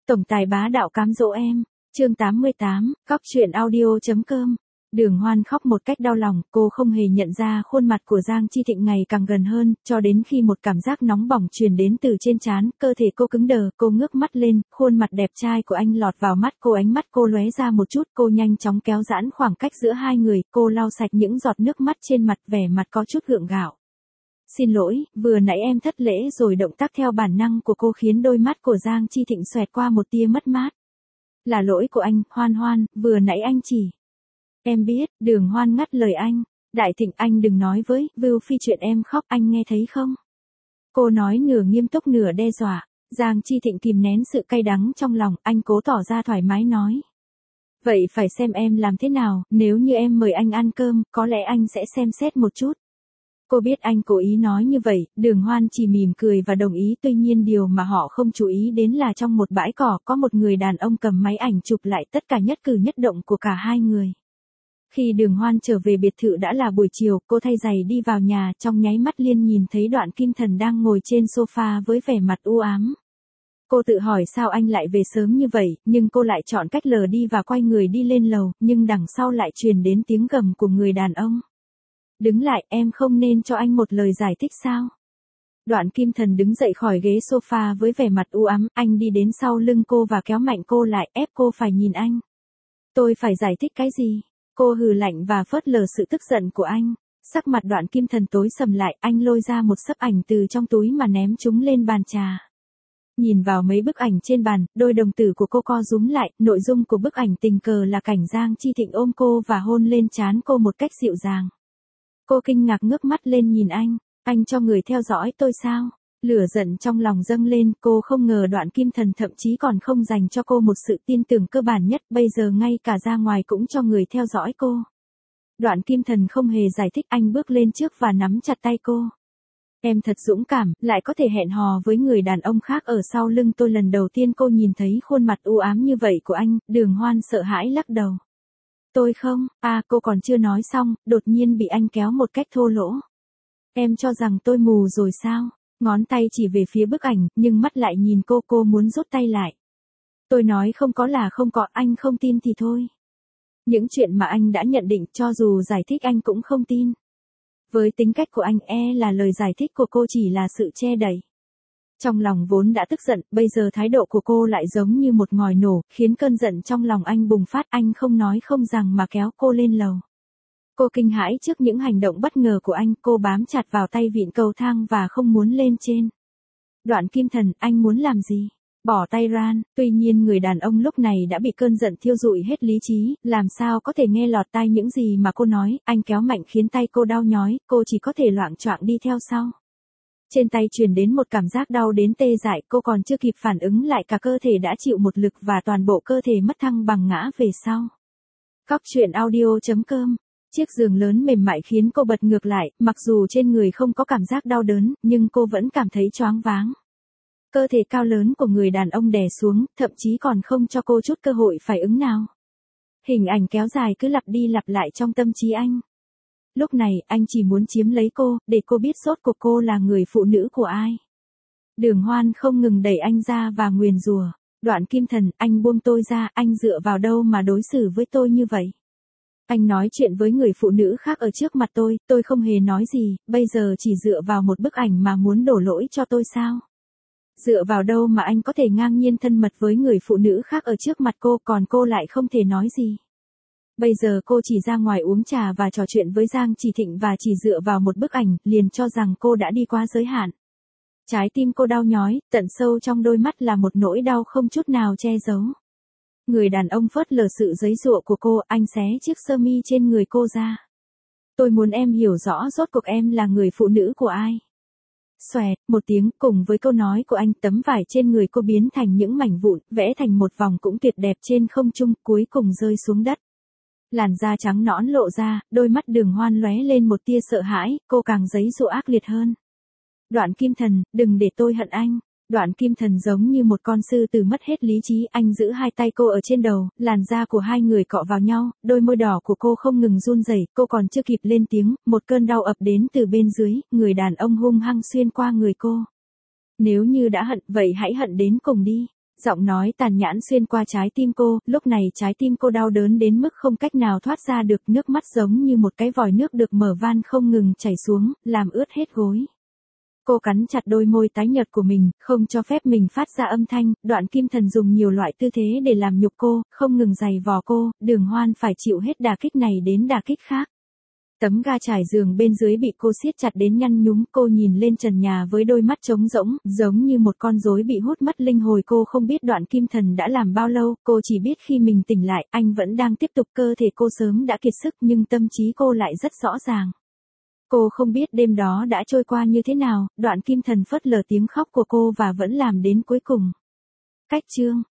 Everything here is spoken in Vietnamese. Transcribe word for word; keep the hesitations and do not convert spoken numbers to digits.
Tổng tài bá đạo cám dỗ em. Chương tám mươi tám, Cóc truyện audio.com. Đường Hoan khóc một cách đau lòng, cô không hề nhận ra khuôn mặt của Giang Chi Thịnh ngày càng gần hơn, cho đến khi một cảm giác nóng bỏng truyền đến từ trên trán, cơ thể cô cứng đờ, cô ngước mắt lên, khuôn mặt đẹp trai của anh lọt vào mắt cô, ánh mắt cô lóe ra một chút, cô nhanh chóng kéo giãn khoảng cách giữa hai người, cô lau sạch những giọt nước mắt trên mặt, vẻ mặt có chút gượng gạo. Xin lỗi, vừa nãy em thất lễ rồi. Động tác theo bản năng của cô khiến đôi mắt của Giang Chi Thịnh xoẹt qua một tia mất mát. Là lỗi của anh, Hoan Hoan, vừa nãy anh chỉ. Em biết, Đường Hoan ngắt lời anh. Đại Thịnh, anh đừng nói với Vưu Phi chuyện em khóc, anh nghe thấy không? Cô nói nửa nghiêm túc nửa đe dọa. Giang Chi Thịnh kìm nén sự cay đắng trong lòng, anh cố tỏ ra thoải mái nói. Vậy phải xem em làm thế nào, nếu như em mời anh ăn cơm, có lẽ anh sẽ xem xét một chút. Cô biết anh cố ý nói như vậy, Đường Hoan chỉ mỉm cười và đồng ý, tuy nhiên điều mà họ không chú ý đến là trong một bãi cỏ có một người đàn ông cầm máy ảnh chụp lại tất cả nhất cử nhất động của cả hai người. Khi Đường Hoan trở về biệt thự đã là buổi chiều, cô thay giày đi vào nhà, trong nháy mắt liền nhìn thấy Đoạn Kim Thần đang ngồi trên sofa với vẻ mặt u ám. Cô tự hỏi sao anh lại về sớm như vậy, nhưng cô lại chọn cách lờ đi và quay người đi lên lầu, nhưng đằng sau lại truyền đến tiếng gầm của người đàn ông. Đứng lại, em không nên cho anh một lời giải thích sao? Đoạn Kim Thần đứng dậy khỏi ghế sofa với vẻ mặt u ám, anh đi đến sau lưng cô và kéo mạnh cô lại, ép cô phải nhìn anh. Tôi phải giải thích cái gì? Cô hừ lạnh và phớt lờ sự tức giận của anh. Sắc mặt Đoạn Kim Thần tối sầm lại, anh lôi ra một xấp ảnh từ trong túi mà ném chúng lên bàn trà. Nhìn vào mấy bức ảnh trên bàn, đôi đồng tử của cô co rúm lại, nội dung của bức ảnh tình cờ là cảnh Giang Chi Thịnh ôm cô và hôn lên trán cô một cách dịu dàng. Cô kinh ngạc ngước mắt lên nhìn anh, anh cho người theo dõi tôi sao? Lửa giận trong lòng dâng lên, cô không ngờ Đoạn Kim Thần thậm chí còn không dành cho cô một sự tin tưởng cơ bản nhất, bây giờ ngay cả ra ngoài cũng cho người theo dõi cô. Đoạn Kim Thần không hề giải thích, anh bước lên trước và nắm chặt tay cô. Em thật dũng cảm, lại có thể hẹn hò với người đàn ông khác ở sau lưng tôi. Lần đầu tiên cô nhìn thấy khuôn mặt u ám như vậy của anh, Đường Hoan sợ hãi lắc đầu. Tôi không, à cô còn chưa nói xong, đột nhiên bị anh kéo một cách thô lỗ. Em cho rằng tôi mù rồi sao? Ngón tay chỉ về phía bức ảnh, nhưng mắt lại nhìn cô, cô muốn rút tay lại. Tôi nói không có là không có, anh không tin thì thôi. Những chuyện mà anh đã nhận định, cho dù giải thích anh cũng không tin. Với tính cách của anh, e là lời giải thích của cô chỉ là sự che đậy. Trong lòng vốn đã tức giận, bây giờ thái độ của cô lại giống như một ngòi nổ, khiến cơn giận trong lòng anh bùng phát. Anh không nói không rằng mà kéo cô lên lầu. Cô kinh hãi trước những hành động bất ngờ của anh, cô bám chặt vào tay vịn cầu thang và không muốn lên trên. Đoạn Kim Thần, anh muốn làm gì? Bỏ tay ra. Tuy nhiên người đàn ông lúc này đã bị cơn giận thiêu rụi hết lý trí, làm sao có thể nghe lọt tai những gì mà cô nói. Anh kéo mạnh khiến tay cô đau nhói, cô chỉ có thể loạng choạng đi theo sau. Trên tay truyền đến một cảm giác đau đến tê dại, cô còn chưa kịp phản ứng lại cả cơ thể đã chịu một lực và toàn bộ cơ thể mất thăng bằng ngã về sau. Cóc truyện audio.com. Chiếc giường lớn mềm mại khiến cô bật ngược lại, mặc dù trên người không có cảm giác đau đớn, nhưng cô vẫn cảm thấy choáng váng. Cơ thể cao lớn của người đàn ông đè xuống, thậm chí còn không cho cô chút cơ hội phản ứng nào. Hình ảnh kéo dài cứ lặp đi lặp lại trong tâm trí anh. Lúc này, anh chỉ muốn chiếm lấy cô, để cô biết sốt của cô là người phụ nữ của ai. Đường Hoan không ngừng đẩy anh ra và nguyền rủa. Đoạn Kim Thần, anh buông tôi ra, anh dựa vào đâu mà đối xử với tôi như vậy? Anh nói chuyện với người phụ nữ khác ở trước mặt tôi, tôi không hề nói gì, bây giờ chỉ dựa vào một bức ảnh mà muốn đổ lỗi cho tôi sao? Dựa vào đâu mà anh có thể ngang nhiên thân mật với người phụ nữ khác ở trước mặt cô, còn cô lại không thể nói gì? Bây giờ cô chỉ ra ngoài uống trà và trò chuyện với Giang Chỉ Thịnh và chỉ dựa vào một bức ảnh, liền cho rằng cô đã đi quá giới hạn. Trái tim cô đau nhói, tận sâu trong đôi mắt là một nỗi đau không chút nào che giấu. Người đàn ông phớt lờ sự giấy giụa của cô, anh xé chiếc sơ mi trên người cô ra. Tôi muốn em hiểu rõ rốt cuộc em là người phụ nữ của ai. Xoẹt, một tiếng, cùng với câu nói của anh, tấm vải trên người cô biến thành những mảnh vụn, vẽ thành một vòng cũng tuyệt đẹp trên không trung, cuối cùng rơi xuống đất. Làn da trắng nõn lộ ra, đôi mắt Đường Hoan lóe lên một tia sợ hãi, cô càng giấy giụa ác liệt hơn. Đoạn Kim Thần, đừng để tôi hận anh. Đoạn Kim Thần giống như một con sư tử mất hết lý trí, anh giữ hai tay cô ở trên đầu, làn da của hai người cọ vào nhau, đôi môi đỏ của cô không ngừng run rẩy, cô còn chưa kịp lên tiếng, một cơn đau ập đến từ bên dưới, người đàn ông hung hăng xuyên qua người cô. Nếu như đã hận, vậy hãy hận đến cùng đi. Giọng nói tàn nhẫn xuyên qua trái tim cô, lúc này trái tim cô đau đớn đến mức không cách nào thoát ra được, nước mắt giống như một cái vòi nước được mở van không ngừng chảy xuống, làm ướt hết gối. Cô cắn chặt đôi môi tái nhợt của mình, không cho phép mình phát ra âm thanh. Đoạn Kim Thần dùng nhiều loại tư thế để làm nhục cô, không ngừng giày vò cô, Đường Hoan phải chịu hết đả kích này đến đả kích khác. Tấm ga trải giường bên dưới bị cô siết chặt đến nhăn nhúm, cô nhìn lên trần nhà với đôi mắt trống rỗng, giống như một con rối bị hút mất linh hồn. Cô không biết Đoạn Kim Thần đã làm bao lâu, cô chỉ biết khi mình tỉnh lại, anh vẫn đang tiếp tục. Cơ thể cô sớm đã kiệt sức nhưng tâm trí cô lại rất rõ ràng. Cô không biết đêm đó đã trôi qua như thế nào, Đoạn Kim Thần phớt lờ tiếng khóc của cô và vẫn làm đến cuối cùng. Cách chương